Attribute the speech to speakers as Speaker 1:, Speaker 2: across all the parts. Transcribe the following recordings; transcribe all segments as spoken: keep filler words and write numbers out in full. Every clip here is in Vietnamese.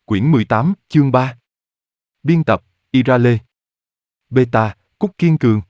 Speaker 1: Quyển mười tám, chương ba. Biên tập, Ira Lê. Beta, Cúc Kiên Cường.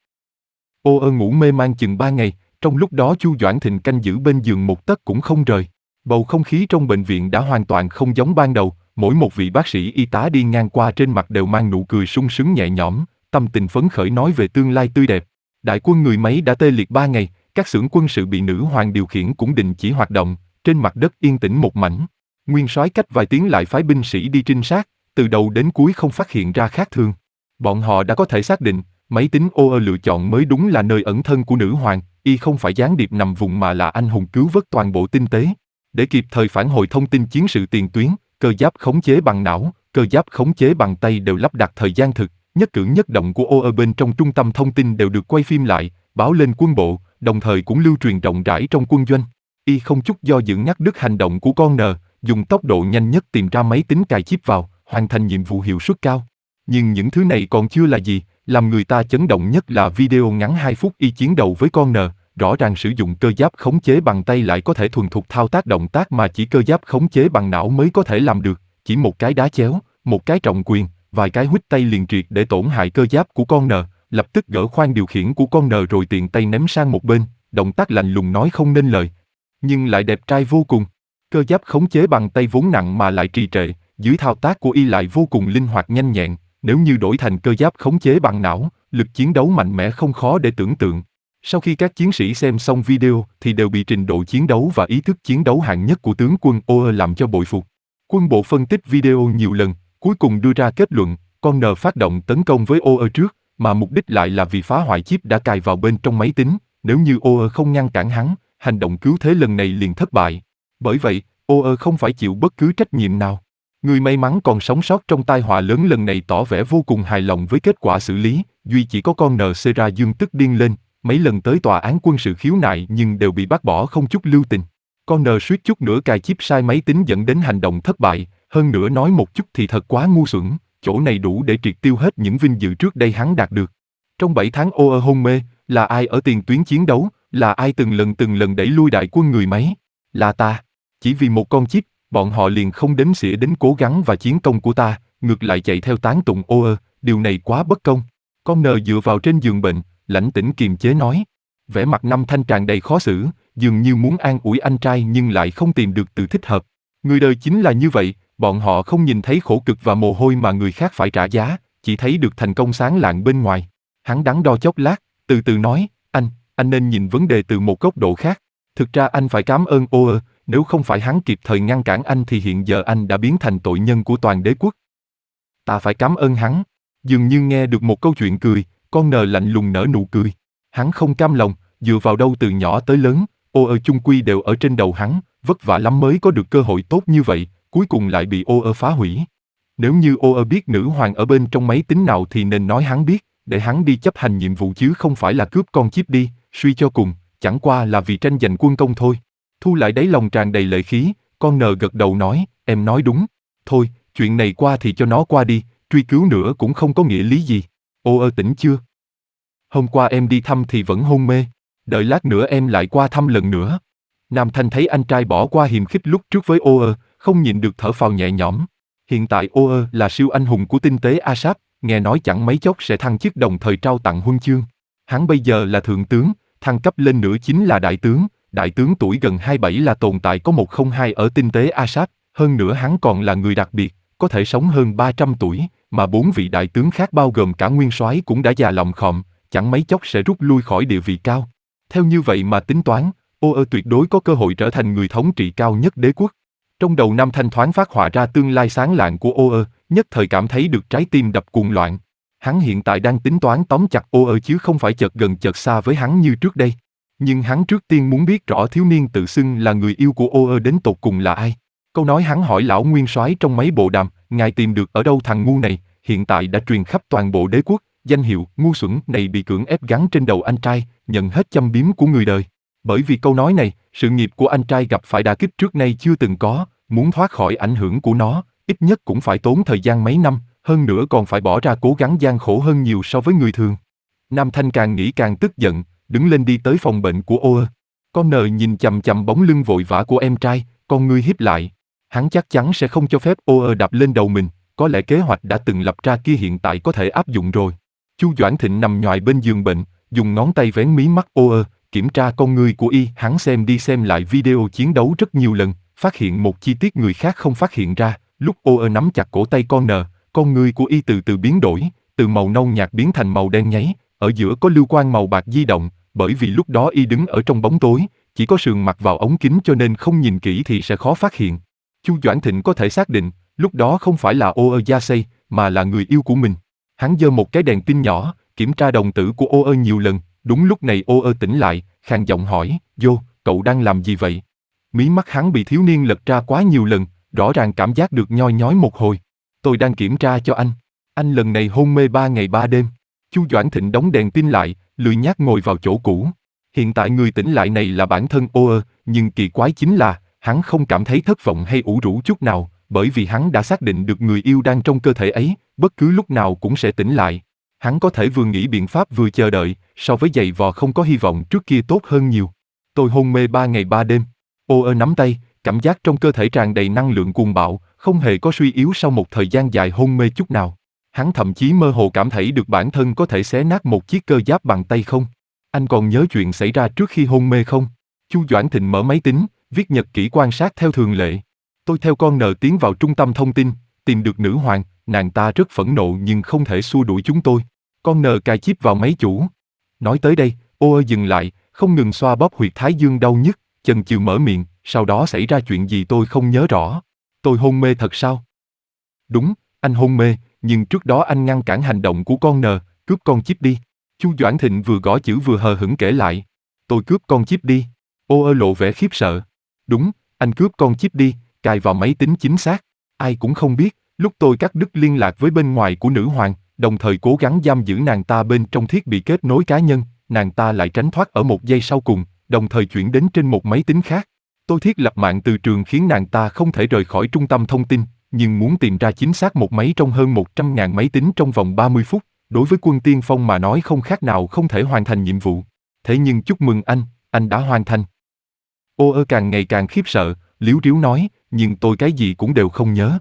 Speaker 1: Ô ơ ngủ mê man chừng ba ngày, trong lúc đó Chu Doãn Thịnh canh giữ bên giường một tấc cũng không rời. Bầu không khí trong bệnh viện đã hoàn toàn không giống ban đầu, mỗi một vị bác sĩ y tá đi ngang qua trên mặt đều mang nụ cười sung sướng nhẹ nhõm, tâm tình phấn khởi nói về tương lai tươi đẹp. Đại quân người Máy đã tê liệt ba ngày, các xưởng quân sự bị nữ hoàng điều khiển cũng đình chỉ hoạt động, trên mặt đất yên tĩnh một mảnh. Nguyên soái cách vài tiếng lại phái binh sĩ đi trinh sát, từ đầu đến cuối không phát hiện ra khác thường. Bọn họ đã có thể xác định, máy tính ô ơ lựa chọn mới đúng là nơi ẩn thân của nữ hoàng, y không phải gián điệp nằm vùng mà là anh hùng cứu vớt toàn bộ tinh tế. Để kịp thời phản hồi thông tin chiến sự tiền tuyến, cơ giáp khống chế bằng não, cơ giáp khống chế bằng tay đều lắp đặt thời gian thực, nhất cử nhất động của ô ơ bên trong trung tâm thông tin đều được quay phim lại, báo lên quân bộ, đồng thời cũng lưu truyền rộng rãi trong quân doanh. Y không chút do dự ngắt đứt hành động của con N, dùng tốc độ nhanh nhất tìm ra máy tính cài chip vào, hoàn thành nhiệm vụ hiệu suất cao. Nhưng những thứ này còn chưa là gì, làm người ta chấn động nhất là video ngắn hai phút y chiến đấu với con N, rõ ràng sử dụng cơ giáp khống chế bằng tay lại có thể thuần thục thao tác động tác mà chỉ cơ giáp khống chế bằng não mới có thể làm được, chỉ một cái đá chéo, một cái trọng quyền, vài cái huých tay liền triệt để tổn hại cơ giáp của con N, lập tức gỡ khoang điều khiển của con N rồi tiện tay ném sang một bên, động tác lạnh lùng nói không nên lời. Nhưng lại đẹp trai vô cùng. Cơ giáp khống chế bằng tay vốn nặng mà lại trì trệ, dưới thao tác của y lại vô cùng linh hoạt nhanh nhẹn, nếu như đổi thành cơ giáp khống chế bằng não, lực chiến đấu mạnh mẽ không khó để tưởng tượng. Sau khi các chiến sĩ xem xong video thì đều bị trình độ chiến đấu và ý thức chiến đấu hạng nhất của tướng quân ô ơ làm cho bội phục. Quân bộ phân tích video nhiều lần, cuối cùng đưa ra kết luận, con N phát động tấn công với ô ơ trước, mà mục đích lại là vì phá hoại chip đã cài vào bên trong máy tính, nếu như ô ơ không ngăn cản hắn, hành động cứu thế lần này liền thất bại. Bởi vậy, ô ơ không phải chịu bất cứ trách nhiệm nào. Người may mắn còn sống sót trong tai họa lớn lần này tỏ vẻ vô cùng hài lòng với kết quả xử lý, duy chỉ có con N Sera Dương tức điên lên, mấy lần tới tòa án quân sự khiếu nại nhưng đều bị bác bỏ không chút lưu tình. Con N suýt chút nữa cài chip sai máy tính dẫn đến hành động thất bại, hơn nữa nói một chút thì thật quá ngu xuẩn, chỗ này đủ để triệt tiêu hết những vinh dự trước đây hắn đạt được. Trong bảy tháng ô ơ hôn mê, là ai ở tiền tuyến chiến đấu, là ai từng lần từng lần đẩy lui đại quân người Máy? Là ta. Chỉ vì một con chip, bọn họ liền không đếm xỉa đến cố gắng và chiến công của ta, ngược lại chạy theo tán tụng ô ơ, điều này quá bất công. Con N dựa vào trên giường bệnh, lãnh tĩnh kiềm chế nói. Vẻ mặt Năm Thanh tràn đầy khó xử, dường như muốn an ủi anh trai nhưng lại không tìm được từ thích hợp. Người đời chính là như vậy, bọn họ không nhìn thấy khổ cực và mồ hôi mà người khác phải trả giá, chỉ thấy được thành công sáng lạng bên ngoài. Hắn đắn đo chốc lát, từ từ nói, anh, anh nên nhìn vấn đề từ một góc độ khác. Thực ra anh phải cảm ơn ô ơ, nếu không phải hắn kịp thời ngăn cản anh thì hiện giờ anh đã biến thành tội nhân của toàn đế quốc. Ta phải cảm ơn hắn. Dường như nghe được một câu chuyện cười, con N lạnh lùng nở nụ cười. Hắn không cam lòng, dựa vào đâu từ nhỏ tới lớn, ô ơ chung quy đều ở trên đầu hắn, vất vả lắm mới có được cơ hội tốt như vậy, cuối cùng lại bị ô ơ phá hủy. Nếu như ô ơ biết nữ hoàng ở bên trong máy tính nào thì nên nói hắn biết, để hắn đi chấp hành nhiệm vụ chứ không phải là cướp con chip đi, suy cho cùng, chẳng qua là vì tranh giành quân công thôi. Thu lại đáy lòng tràn đầy lệ khí, con N gật đầu nói, em nói đúng. Thôi, chuyện này qua thì cho nó qua đi, truy cứu nữa cũng không có nghĩa lý gì. Ô ơ tỉnh chưa? Hôm qua em đi thăm thì vẫn hôn mê, đợi lát nữa em lại qua thăm lần nữa. Nam Thanh thấy anh trai bỏ qua hiềm khích lúc trước với ô ơ, không nhịn được thở phào nhẹ nhõm. Hiện tại ô ơ là siêu anh hùng của tinh tế Asap, nghe nói chẳng mấy chốc sẽ thăng chức đồng thời trao tặng huân chương. Hắn bây giờ là thượng tướng, thăng cấp lên nữa chính là đại tướng. Đại tướng tuổi gần hai mươi bảy là tồn tại có một không hai ở tinh tế Asap, hơn nữa hắn còn là người đặc biệt, có thể sống hơn ba trăm tuổi, mà bốn vị đại tướng khác bao gồm cả nguyên soái cũng đã già lọng khòm, chẳng mấy chốc sẽ rút lui khỏi địa vị cao. Theo như vậy mà tính toán, ô ơ tuyệt đối có cơ hội trở thành người thống trị cao nhất đế quốc. Trong đầu Nam Thanh thoáng phát họa ra tương lai sáng lạng của ô ơ, nhất thời cảm thấy được trái tim đập cuồng loạn. Hắn hiện tại đang tính toán tóm chặt ô ơ chứ không phải chợt gần chợt xa với hắn như trước đây. Nhưng hắn trước tiên muốn biết rõ thiếu niên tự xưng là người yêu của ô ơ đến tột cùng là ai. Câu nói hắn hỏi lão nguyên soái trong mấy bộ đàm, ngài tìm được ở đâu thằng ngu này, hiện tại đã truyền khắp toàn bộ đế quốc, danh hiệu ngu xuẩn này bị cưỡng ép gắn trên đầu anh trai, nhận hết châm biếm của người đời. Bởi vì câu nói này, sự nghiệp của anh trai gặp phải đả kích trước nay chưa từng có, muốn thoát khỏi ảnh hưởng của nó, ít nhất cũng phải tốn thời gian mấy năm, hơn nữa còn phải bỏ ra cố gắng gian khổ hơn nhiều so với người thường. Nam Thanh càng nghĩ càng tức giận, đứng lên đi tới phòng bệnh của ô ơ. Con N nhìn chằm chằm bóng lưng vội vã của em trai, con ngươi híp lại. Hắn chắc chắn sẽ không cho phép ô ơ đạp lên đầu mình, có lẽ kế hoạch đã từng lập ra kia hiện tại có thể áp dụng rồi. Chu Doãn Thịnh nằm nhoài bên giường bệnh, dùng ngón tay vén mí mắt ô ơ, kiểm tra con ngươi của y. Hắn xem đi xem lại video chiến đấu rất nhiều lần, phát hiện một chi tiết người khác không phát hiện ra. Lúc ô ơ nắm chặt cổ tay con nờ, con ngươi của y từ từ biến đổi, từ màu nâu nhạt biến thành màu đen nháy, ở giữa có lưu quang màu bạc di động, bởi vì lúc đó y đứng ở trong bóng tối, chỉ có sườn mặt vào ống kính cho nên không nhìn kỹ thì sẽ khó phát hiện. Chu Doãn Thịnh có thể xác định, lúc đó không phải là ô ơ Yasei, mà là người yêu của mình. Hắn giơ một cái đèn tin nhỏ, kiểm tra đồng tử của ô ơ nhiều lần, đúng lúc này ô ơ tỉnh lại, khàn giọng hỏi, vô, cậu đang làm gì vậy? Mí mắt hắn bị thiếu niên lật ra quá nhiều lần, rõ ràng cảm giác được nhoi nhói một hồi. Tôi đang kiểm tra cho anh. Anh lần này hôn mê ba ngày ba đêm. Chu Doãn Thịnh đóng đèn tin lại, lười nhác ngồi vào chỗ cũ. Hiện tại người tỉnh lại này là bản thân ô ơ, nhưng kỳ quái chính là, hắn không cảm thấy thất vọng hay ủ rũ chút nào, bởi vì hắn đã xác định được người yêu đang trong cơ thể ấy, bất cứ lúc nào cũng sẽ tỉnh lại. Hắn có thể vừa nghĩ biện pháp vừa chờ đợi, so với giày vò không có hy vọng trước kia tốt hơn nhiều. Tôi hôn mê ba ngày ba đêm. Ô ơ nắm tay, cảm giác trong cơ thể tràn đầy năng lượng cuồng bạo, không hề có suy yếu sau một thời gian dài hôn mê chút nào. Hắn thậm chí mơ hồ cảm thấy được bản thân có thể xé nát một chiếc cơ giáp bằng tay không. Anh còn nhớ chuyện xảy ra trước khi hôn mê không? Chu Doãn Thịnh mở máy tính, viết nhật ký quan sát theo thường lệ. Tôi theo con nờ tiến vào trung tâm thông tin, tìm được nữ hoàng, nàng ta rất phẫn nộ nhưng không thể xua đuổi chúng tôi. Con nờ cài chip vào máy chủ. Nói tới đây, ô ơ dừng lại, không ngừng xoa bóp huyệt thái dương đau nhức, chần chừ mở miệng, sau đó xảy ra chuyện gì tôi không nhớ rõ. Tôi hôn mê thật sao? Đúng, anh hôn mê, nhưng trước đó anh ngăn cản hành động của con nờ, cướp con chip đi. Chu Doãn Thịnh vừa gõ chữ vừa hờ hững kể lại. Tôi cướp con chip đi. Ô ơ lộ vẻ khiếp sợ. Đúng, anh cướp con chip đi, cài vào máy tính chính xác. Ai cũng không biết, lúc tôi cắt đứt liên lạc với bên ngoài của nữ hoàng, đồng thời cố gắng giam giữ nàng ta bên trong thiết bị kết nối cá nhân, nàng ta lại tránh thoát ở một giây sau cùng, đồng thời chuyển đến trên một máy tính khác. Tôi thiết lập mạng từ trường khiến nàng ta không thể rời khỏi trung tâm thông tin, nhưng muốn tìm ra chính xác một máy trong hơn một trăm ngàn máy tính trong vòng ba mươi phút, đối với quân tiên phong mà nói không khác nào không thể hoàn thành nhiệm vụ. Thế nhưng chúc mừng anh, anh đã hoàn thành. Ô ơ càng ngày càng khiếp sợ, liếu riếu nói, nhưng tôi cái gì cũng đều không nhớ.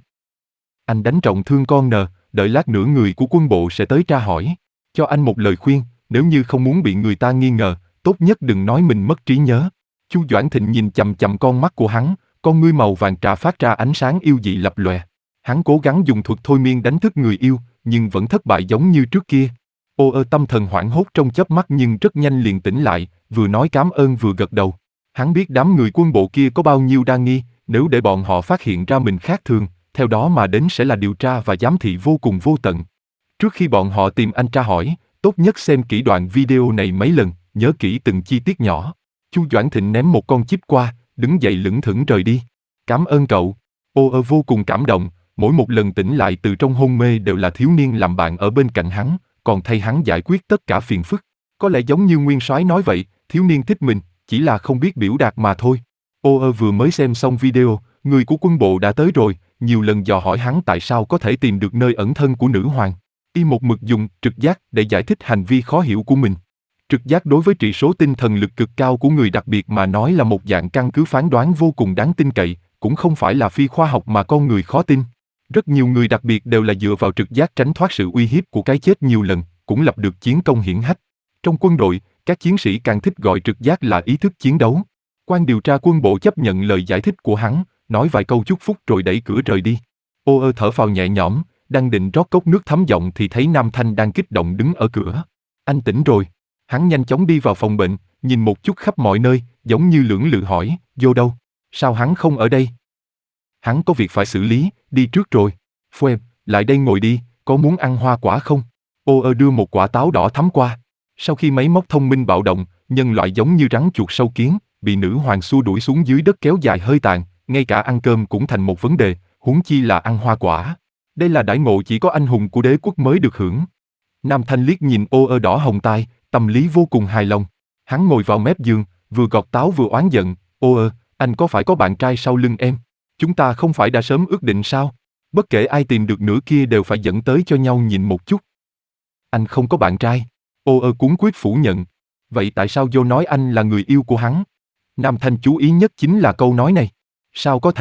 Speaker 1: Anh đánh trọng thương con nờ, đợi lát nữa người của quân bộ sẽ tới tra hỏi. Cho anh một lời khuyên, nếu như không muốn bị người ta nghi ngờ, tốt nhất đừng nói mình mất trí nhớ. Chu Doãn Thịnh nhìn chằm chằm con mắt của hắn, con ngươi màu vàng trà phát ra ánh sáng yêu dị lập lòe. Hắn cố gắng dùng thuật thôi miên đánh thức người yêu, nhưng vẫn thất bại giống như trước kia. Ô ơ tâm thần hoảng hốt trong chớp mắt nhưng rất nhanh liền tỉnh lại, vừa nói cảm ơn vừa gật đầu. Hắn biết đám người quân bộ kia có bao nhiêu đa nghi, nếu để bọn họ phát hiện ra mình khác thường, theo đó mà đến sẽ là điều tra và giám thị vô cùng vô tận. Trước khi bọn họ tìm anh tra hỏi, tốt nhất xem kỹ đoạn video này mấy lần, nhớ kỹ từng chi tiết nhỏ. Chu Doãn Thịnh ném một con chip qua, đứng dậy lững thững rời đi. Cảm ơn cậu. Ô ơ vô cùng cảm động, mỗi một lần tỉnh lại từ trong hôn mê đều là thiếu niên làm bạn ở bên cạnh hắn, còn thay hắn giải quyết tất cả phiền phức. Có lẽ giống như Nguyên Soái nói vậy, thiếu niên thích mình, chỉ là không biết biểu đạt mà thôi. Ô ơ vừa mới xem xong video, người của quân bộ đã tới rồi, nhiều lần dò hỏi hắn tại sao có thể tìm được nơi ẩn thân của nữ hoàng. Y một mực dùng trực giác để giải thích hành vi khó hiểu của mình. Trực giác đối với trị số tinh thần lực cực cao của người đặc biệt mà nói là một dạng căn cứ phán đoán vô cùng đáng tin cậy, cũng không phải là phi khoa học mà con người khó tin. Rất nhiều người đặc biệt đều là dựa vào trực giác tránh thoát sự uy hiếp của cái chết nhiều lần, cũng lập được chiến công hiển hách. Trong quân đội, các chiến sĩ càng thích gọi trực giác là ý thức chiến đấu. Quan điều tra quân bộ chấp nhận lời giải thích của hắn, nói vài câu chúc phúc rồi đẩy cửa rời đi. Ô ơ thở phào nhẹ nhõm, đang định rót cốc nước thấm giọng thì thấy Nam Thanh đang kích động đứng ở cửa. Anh tỉnh rồi. Hắn nhanh chóng đi vào phòng bệnh, nhìn một chút khắp mọi nơi, giống như lưỡng lự hỏi, vô đâu? Sao hắn không ở đây? Hắn có việc phải xử lý, đi trước rồi. Phuem, lại đây ngồi đi, có muốn ăn hoa quả không? Ô ơ đưa một quả táo đỏ thắm qua. Sau khi máy móc thông minh bạo động, nhân loại giống như rắn chuột sâu kiến, bị nữ hoàng xua đuổi xuống dưới đất kéo dài hơi tàn, ngay cả ăn cơm cũng thành một vấn đề, huống chi là ăn hoa quả. Đây là đãi ngộ chỉ có anh hùng của đế quốc mới được hưởng. Nam Thanh liếc nhìn ô ơ đỏ hồng tai, tâm lý vô cùng hài lòng. Hắn ngồi vào mép giường, vừa gọt táo vừa oán giận, ô ơ, anh có phải có bạn trai sau lưng em? Chúng ta không phải đã sớm ước định sao? Bất kể ai tìm được nửa kia đều phải dẫn tới cho nhau nhìn một chút. Anh không có bạn trai. Ô ơ cuống quýt phủ nhận. Vậy tại sao vô nói anh là người yêu của hắn? Nam Thanh chú ý nhất chính là câu nói này. Sao có thể,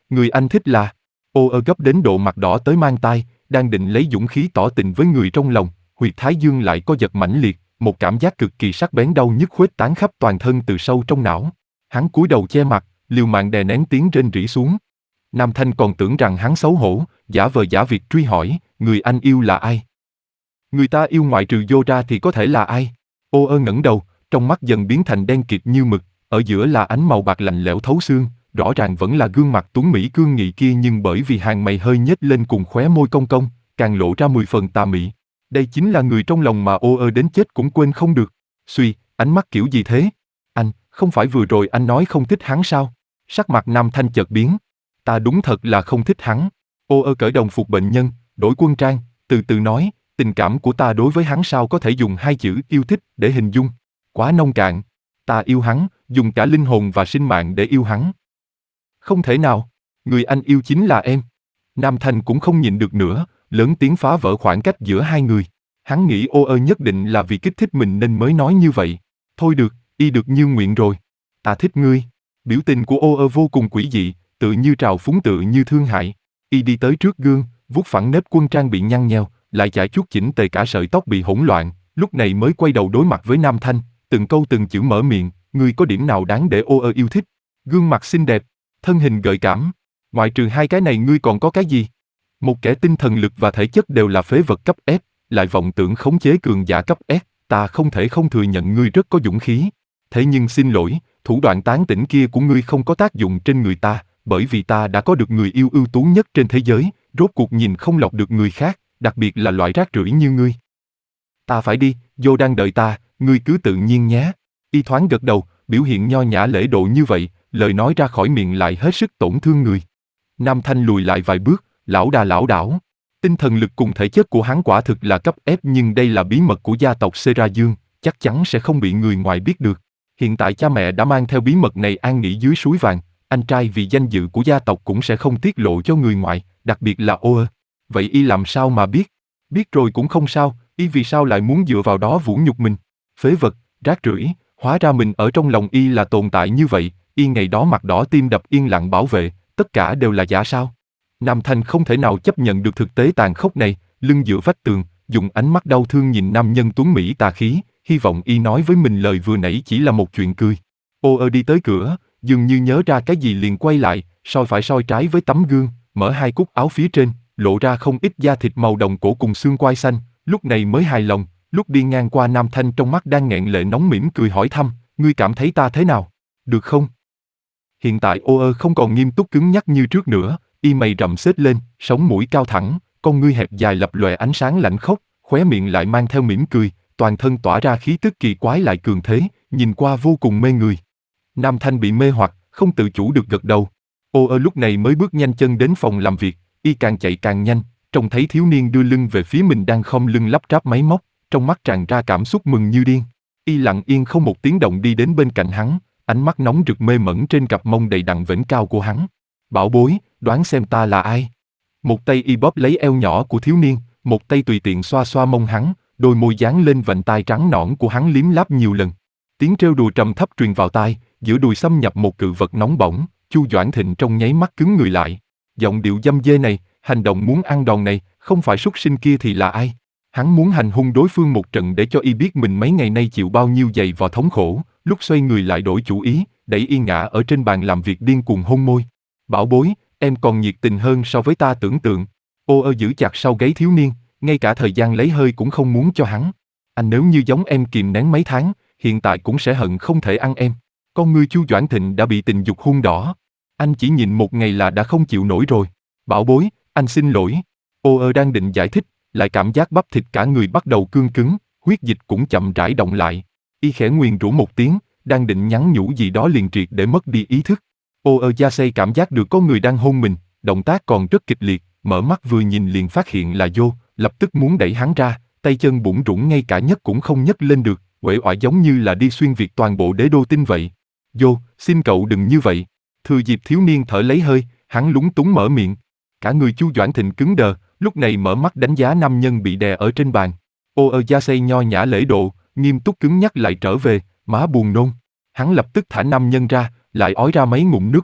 Speaker 1: Người anh thích là... Ô ơ gấp đến độ mặt đỏ tới mang tai, đang định lấy dũng khí tỏ tình với người trong lòng, huyệt thái dương lại co giật mãnh liệt, một cảm giác cực kỳ sắc bén đau nhức khuếch tán khắp toàn thân từ sâu trong não. Hắn cúi đầu che mặt, liều mạng đè nén tiếng rên rỉ xuống. Nam Thanh còn tưởng rằng hắn xấu hổ, giả vờ giả việc truy hỏi, người anh yêu là ai? Người ta yêu ngoại trừ vô ra thì có thể là ai? Ô ơ ngẩng đầu, trong mắt dần biến thành đen kịt như mực, ở giữa là ánh màu bạc lạnh lẽo thấu xương, rõ ràng vẫn là gương mặt tuấn mỹ cương nghị kia nhưng bởi vì hàng mày hơi nhếch lên cùng khóe môi cong cong, càng lộ ra mười phần tà mị. Đây chính là người trong lòng mà ô ơ đến chết cũng quên không được. Suy, ánh mắt kiểu gì thế? Anh, không phải vừa rồi anh nói không thích hắn sao? Sắc mặt Nam Thanh chợt biến. Ta đúng thật là không thích hắn. Ô ơ cởi đồng phục bệnh nhân, đổi quân trang, từ từ nói, tình cảm của ta đối với hắn sao có thể dùng hai chữ yêu thích để hình dung. Quá nông cạn. Ta yêu hắn, dùng cả linh hồn và sinh mạng để yêu hắn. Không thể nào, người anh yêu chính là em. Nam Thanh cũng không nhịn được nữa, lớn tiếng phá vỡ khoảng cách giữa hai người. Hắn nghĩ ô ơ nhất định là vì kích thích mình nên mới nói như vậy. Thôi được, y được như nguyện rồi. Ta thích ngươi. Biểu tình của ô ơ vô cùng quỷ dị, tự như trào phúng tự như thương hại. Y đi tới trước gương, vuốt phẳng nếp quân trang bị nhăn nheo, lại chải chuốt chỉnh tề cả sợi tóc bị hỗn loạn, lúc này mới quay đầu đối mặt với Nam Thanh, từng câu từng chữ mở miệng, ngươi có điểm nào đáng để ô ơ yêu thích? Gương mặt xinh đẹp, thân hình gợi cảm, ngoại trừ hai cái này ngươi còn có cái gì? Một kẻ tinh thần lực và thể chất đều là phế vật cấp S, lại vọng tưởng khống chế cường giả cấp S, ta không thể không thừa nhận ngươi rất có dũng khí. Thế nhưng xin lỗi, thủ đoạn tán tỉnh kia của ngươi không có tác dụng trên người ta, bởi vì ta đã có được người yêu ưu tú nhất trên thế giới, rốt cuộc nhìn không lọc được người khác, đặc biệt là loại rác rưởi như ngươi. Ta phải đi, Vô đang đợi ta, ngươi cứ tự nhiên nhé. Y thoáng gật đầu, biểu hiện nho nhã lễ độ như vậy, lời nói ra khỏi miệng lại hết sức tổn thương người. Nam Thanh lùi lại vài bước, lão đà lão đảo. Tinh thần lực cùng thể chất của hắn quả thực là cấp F nhưng đây là bí mật của gia tộc Sera Dương, chắc chắn sẽ không bị người ngoài biết được. Hiện tại cha mẹ đã mang theo bí mật này an nghỉ dưới suối vàng, anh trai vì danh dự của gia tộc cũng sẽ không tiết lộ cho người ngoài, đặc biệt là ô ơ. Vậy y làm sao mà biết? Biết rồi cũng không sao, y vì sao lại muốn dựa vào đó vũ nhục mình? Phế vật, rác rưởi, hóa ra mình ở trong lòng y là tồn tại như vậy, y ngày đó mặt đỏ tim đập yên lặng bảo vệ, tất cả đều là giả sao? Nam Thanh không thể nào chấp nhận được thực tế tàn khốc này, lưng dựa vách tường, dùng ánh mắt đau thương nhìn nam nhân tuấn mỹ tà khí, hy vọng y nói với mình lời vừa nãy chỉ là một chuyện cười. Ô ơ đi tới cửa, dường như nhớ ra cái gì liền quay lại, soi phải soi trái với tấm gương, mở hai cúc áo phía trên, lộ ra không ít da thịt màu đồng cổ cùng xương quai xanh, lúc này mới hài lòng, lúc đi ngang qua Nam Thanh trong mắt đang nghẹn lệ nóng mỉm cười hỏi thăm, ngươi cảm thấy ta thế nào? Được không? Hiện tại ô ơ không còn nghiêm túc cứng nhắc như trước nữa, y mày rậm xếch lên, sống mũi cao thẳng, con ngươi hẹp dài lập lòe ánh sáng lạnh khốc, khóe miệng lại mang theo mỉm cười, toàn thân tỏa ra khí tức kỳ quái lại cường thế, nhìn qua vô cùng mê người. Nam Thanh bị mê hoặc, không tự chủ được gật đầu. Ô ơ lúc này mới bước nhanh chân đến phòng làm việc, y càng chạy càng nhanh, trông thấy thiếu niên đưa lưng về phía mình đang khom lưng lắp ráp máy móc, trong mắt tràn ra cảm xúc mừng như điên. Y lặng yên không một tiếng động đi đến bên cạnh hắn, ánh mắt nóng rực mê mẩn trên cặp mông đầy đặn vểnh cao của hắn. Bảo bối, đoán xem ta là ai? Một tay y bóp lấy eo nhỏ của thiếu niên, một tay tùy tiện xoa xoa mông hắn, đôi môi dán lên vành tai trắng nõn của hắn liếm láp nhiều lần. Tiếng trêu đùa trầm thấp truyền vào tai, giữa đùi xâm nhập một cự vật nóng bỏng, Chu Doãn Thịnh trong nháy mắt cứng người lại. Giọng điệu dâm dê này, hành động muốn ăn đòn này, không phải súc sinh kia thì là ai? Hắn muốn hành hung đối phương một trận để cho y biết mình mấy ngày nay chịu bao nhiêu dày vò thống khổ, lúc xoay người lại đổi chủ ý, đẩy y ngã ở trên bàn làm việc điên cuồng hôn môi. Bảo bối, em còn nhiệt tình hơn so với ta tưởng tượng. Ô ơ giữ chặt sau gáy thiếu niên, ngay cả thời gian lấy hơi cũng không muốn cho hắn. Anh nếu như giống em kìm nén mấy tháng, hiện tại cũng sẽ hận không thể ăn em. Con ngươi Chu Doãn Thịnh đã bị tình dục hun đỏ. Anh chỉ nhịn một ngày là đã không chịu nổi rồi. Bảo bối, anh xin lỗi. Ô ơ đang định giải thích, lại cảm giác bắp thịt cả người bắt đầu cương cứng, huyết dịch cũng chậm rãi động lại. Y khẽ nguyền rủa một tiếng, đang định nhắn nhủ gì đó liền triệt để mất đi ý thức. Ô ơ da xây cảm giác được có người đang hôn mình, động tác còn rất kịch liệt, mở mắt vừa nhìn liền phát hiện là Vô, lập tức muốn đẩy hắn ra, tay chân bủn rủn ngay cả nhấc cũng không nhấc lên được, uể oải giống như là đi xuyên việt toàn bộ đế đô tinh vậy. Vô, xin cậu đừng như vậy. Thừa dịp thiếu niên thở lấy hơi, hắn lúng túng mở miệng. Cả người Chu Doãn Thịnh cứng đờ, lúc này mở mắt đánh giá nam nhân bị đè ở trên bàn. Ô ơ da xây nho nhã lễ độ, nghiêm túc cứng nhắc lại trở về, má buồn nôn. Hắn lập tức thả nam nhân ra, lại ói ra mấy ngụm nước bọt,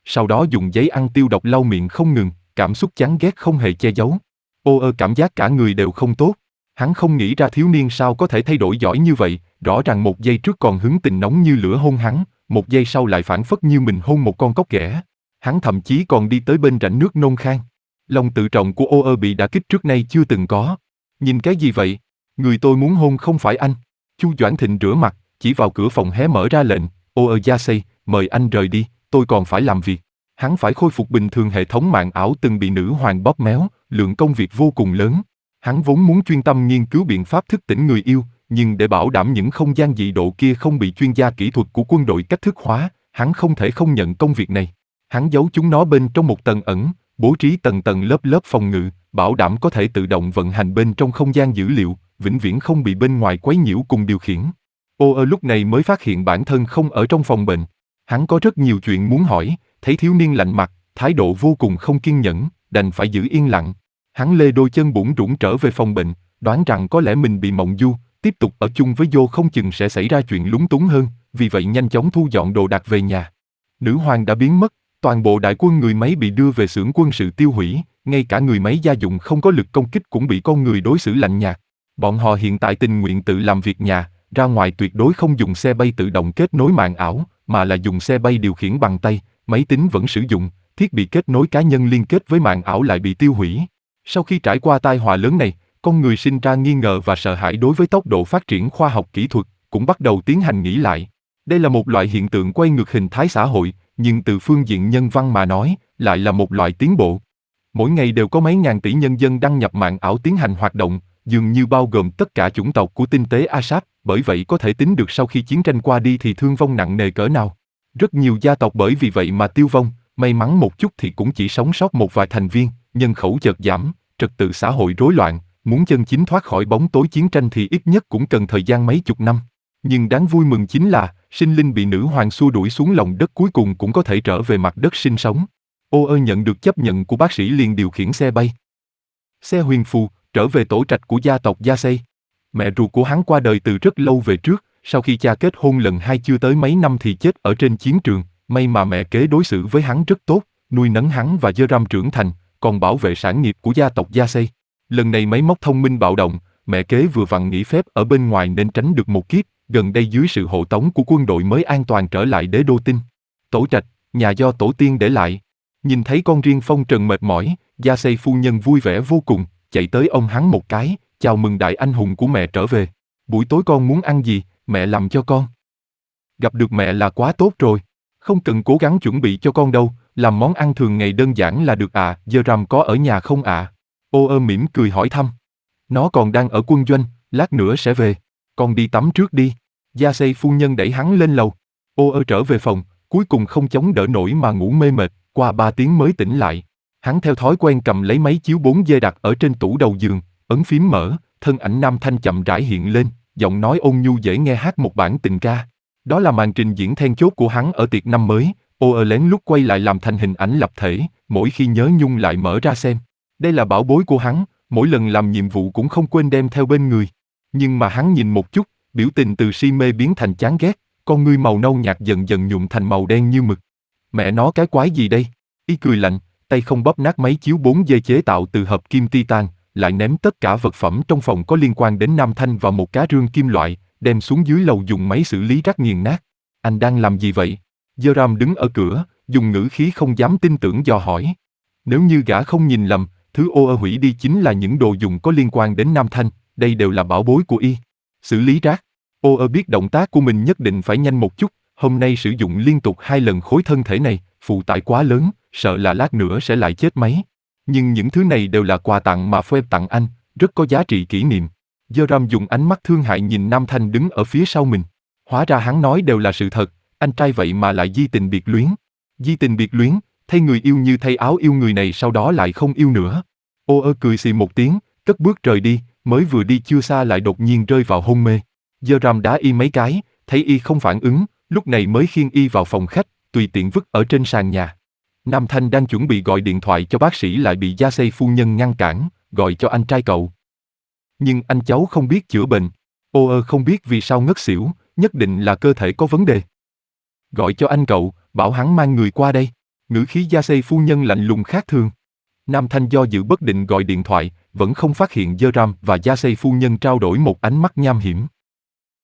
Speaker 1: sau đó dùng giấy ăn tiêu độc lau miệng không ngừng, cảm xúc chán ghét không hề che giấu. Ô ơ cảm giác cả người đều không tốt. Hắn không nghĩ ra thiếu niên sao có thể thay đổi giỏi như vậy, rõ ràng một giây trước còn hứng tình nóng như lửa hôn hắn, một giây sau lại phảng phất như mình hôn một con cóc ghẻ. Hắn thậm chí còn đi tới bên rãnh nước nôn khan. Lòng tự trọng của ô ơ bị đả kích trước nay chưa từng có. Nhìn cái gì vậy? Người tôi muốn hôn không phải anh. Chu Doãn Thịnh rửa mặt, chỉ vào cửa phòng hé mở ra lệnh, ô ơ Yasei, mời anh rời đi, tôi còn phải làm việc. Hắn phải khôi phục bình thường hệ thống mạng ảo từng bị nữ hoàng bóp méo, lượng công việc vô cùng lớn. Hắn vốn muốn chuyên tâm nghiên cứu biện pháp thức tỉnh người yêu, nhưng để bảo đảm những không gian dị độ kia không bị chuyên gia kỹ thuật của quân đội cách thức hóa, hắn không thể không nhận công việc này. Hắn giấu chúng nó bên trong một tầng ẩn, bố trí tầng tầng lớp lớp phòng ngự, bảo đảm có thể tự động vận hành bên trong không gian dữ liệu, vĩnh viễn không bị bên ngoài quấy nhiễu cùng điều khiển. Ô ơ lúc này mới phát hiện bản thân không ở trong phòng bệnh. Hắn có rất nhiều chuyện muốn hỏi, thấy thiếu niên lạnh mặt, thái độ vô cùng không kiên nhẫn, đành phải giữ yên lặng. Hắn lê đôi chân bủn rủn trở về phòng bệnh, đoán rằng có lẽ mình bị mộng du, tiếp tục ở chung với Vô không chừng sẽ xảy ra chuyện lúng túng hơn, vì vậy nhanh chóng thu dọn đồ đạc về nhà. Nữ hoàng đã biến mất, toàn bộ đại quân người máy bị đưa về xưởng quân sự tiêu hủy, ngay cả người máy gia dụng không có lực công kích cũng bị con người đối xử lạnh nhạt. Bọn họ hiện tại tình nguyện tự làm việc nhà, ra ngoài tuyệt đối không dùng xe bay tự động kết nối mạng ảo, mà là dùng xe bay điều khiển bằng tay, máy tính vẫn sử dụng, thiết bị kết nối cá nhân liên kết với mạng ảo lại bị tiêu hủy. Sau khi trải qua tai họa lớn này, con người sinh ra nghi ngờ và sợ hãi đối với tốc độ phát triển khoa học kỹ thuật, cũng bắt đầu tiến hành nghĩ lại. Đây là một loại hiện tượng quay ngược hình thái xã hội, nhưng từ phương diện nhân văn mà nói, lại là một loại tiến bộ. Mỗi ngày đều có mấy ngàn tỷ nhân dân đăng nhập mạng ảo tiến hành hoạt động, dường như bao gồm tất cả chủng tộc của tinh tế Asap, bởi vậy có thể tính được sau khi chiến tranh qua đi thì thương vong nặng nề cỡ nào. Rất nhiều gia tộc bởi vì vậy mà tiêu vong, may mắn một chút thì cũng chỉ sống sót một vài thành viên, nhân khẩu chợt giảm, trật tự xã hội rối loạn, muốn chân chính thoát khỏi bóng tối chiến tranh thì ít nhất cũng cần thời gian mấy chục năm. Nhưng đáng vui mừng chính là, sinh linh bị nữ hoàng xua đuổi xuống lòng đất cuối cùng cũng có thể trở về mặt đất sinh sống. Ô ơ nhận được chấp nhận của bác sĩ liền điều khiển xe bay. Xe huyền phù, trở về tổ trạch của gia tộc Yasei. Mẹ ruột của hắn qua đời từ rất lâu về trước, sau khi cha kết hôn lần hai chưa tới mấy năm thì chết ở trên chiến trường, may mà mẹ kế đối xử với hắn rất tốt, nuôi nấng hắn và Zeram trưởng thành, còn bảo vệ sản nghiệp của gia tộc Yasei. Lần này máy móc thông minh bạo động, mẹ kế vừa vặn nghỉ phép ở bên ngoài nên tránh được một kiếp, gần đây dưới sự hộ tống của quân đội mới an toàn trở lại đế đô tinh. Tổ trạch, nhà do tổ tiên để lại. Nhìn thấy con riêng phong trần mệt mỏi, Yasei phu nhân vui vẻ vô cùng, chạy tới ôm hắn một cái, chào mừng đại anh hùng của mẹ trở về. Buổi tối con muốn ăn gì, mẹ làm cho con. Gặp được mẹ là quá tốt rồi, không cần cố gắng chuẩn bị cho con đâu, làm món ăn thường ngày đơn giản là được à, Zeram có ở nhà không ạ? À? Ô ơ mỉm cười hỏi thăm. Nó còn đang ở quân doanh, lát nữa sẽ về. Con đi tắm trước đi. Yasei phu nhân đẩy hắn lên lầu. Ô ơ trở về phòng, cuối cùng không chống đỡ nổi mà ngủ mê mệt, qua ba tiếng mới tỉnh lại. Hắn theo thói quen cầm lấy máy chiếu bốn D đặt ở trên tủ đầu giường, ấn phím mở, thân ảnh nam thanh chậm rãi hiện lên, giọng nói ôn nhu dễ nghe hát một bản tình ca. Đó là màn trình diễn then chốt của hắn ở tiệc năm mới, ô ơ lén lút quay lại làm thành hình ảnh lập thể, mỗi khi nhớ nhung lại mở ra xem. Đây là bảo bối của hắn, mỗi lần làm nhiệm vụ cũng không quên đem theo bên người. Nhưng mà hắn nhìn một chút, biểu tình từ si mê biến thành chán ghét, con ngươi màu nâu nhạt dần dần nhuộm thành màu đen như mực. Mẹ nó cái quái gì đây? Y cười lạnh, tay không bóp nát máy chiếu bốn D chế tạo từ hợp kim titan, lại ném tất cả vật phẩm trong phòng có liên quan đến Nam Thanh vào một cá rương kim loại, đem xuống dưới lầu dùng máy xử lý rác nghiền nát. Anh đang làm gì vậy? Zeram đứng ở cửa, dùng ngữ khí không dám tin tưởng dò hỏi. Nếu như gã không nhìn lầm, thứ ô ơ hủy đi chính là những đồ dùng có liên quan đến Nam Thanh, đây đều là bảo bối của y. Xử lý rác. Ô ơ biết động tác của mình nhất định phải nhanh một chút, hôm nay sử dụng liên tục hai lần khối thân thể này, phụ tải quá lớn, sợ là lát nữa sẽ lại chết máy. Nhưng những thứ này đều là quà tặng mà Phoebe tặng anh, rất có giá trị kỷ niệm. Zeram dùng ánh mắt thương hại nhìn Nam Thanh đứng ở phía sau mình. Hóa ra hắn nói đều là sự thật, anh trai vậy mà lại di tình biệt luyến. Di tình biệt luyến, thay người yêu như thay áo yêu người này sau đó lại không yêu nữa. Ô ơ cười xì một tiếng, cất bước rời đi, mới vừa đi chưa xa lại đột nhiên rơi vào hôn mê. Zeram đá y mấy cái, thấy y không phản ứng, lúc này mới khiêng y vào phòng khách, tùy tiện vứt ở trên sàn nhà. Nam Thanh đang chuẩn bị gọi điện thoại cho bác sĩ lại bị Yasei phu nhân ngăn cản, gọi cho anh trai cậu. Nhưng anh cháu không biết chữa bệnh. Ô ơ không biết vì sao ngất xỉu, nhất định là cơ thể có vấn đề. Gọi cho anh cậu, bảo hắn mang người qua đây. ngữ khí Gia Xây phu nhân lạnh lùng khác thường. Nam Thanh do dự bất định gọi điện thoại, vẫn không phát hiện Dơ Ram và Gia Xây phu nhân trao đổi một ánh mắt nham hiểm.